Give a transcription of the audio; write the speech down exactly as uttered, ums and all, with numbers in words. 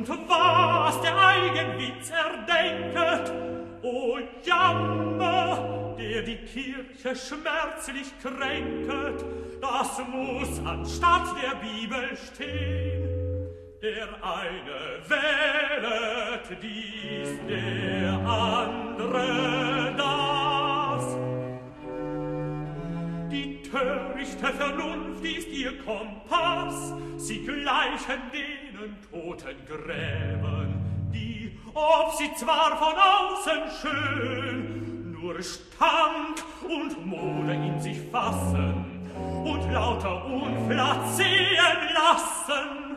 und was der Eigenwitz erdenket. O Jammer, der die Kirche schmerzlich kränket, das muss anstatt der Bibel stehen. Der eine wählet dies, der andere das. Die törichte Vernunft ist ihr Kompass, sie gleichen denen toten Gräben, die, ob sie zwar von außen schön, nur Stank und Mode in sich fassen und lauter Unflat sehen lassen.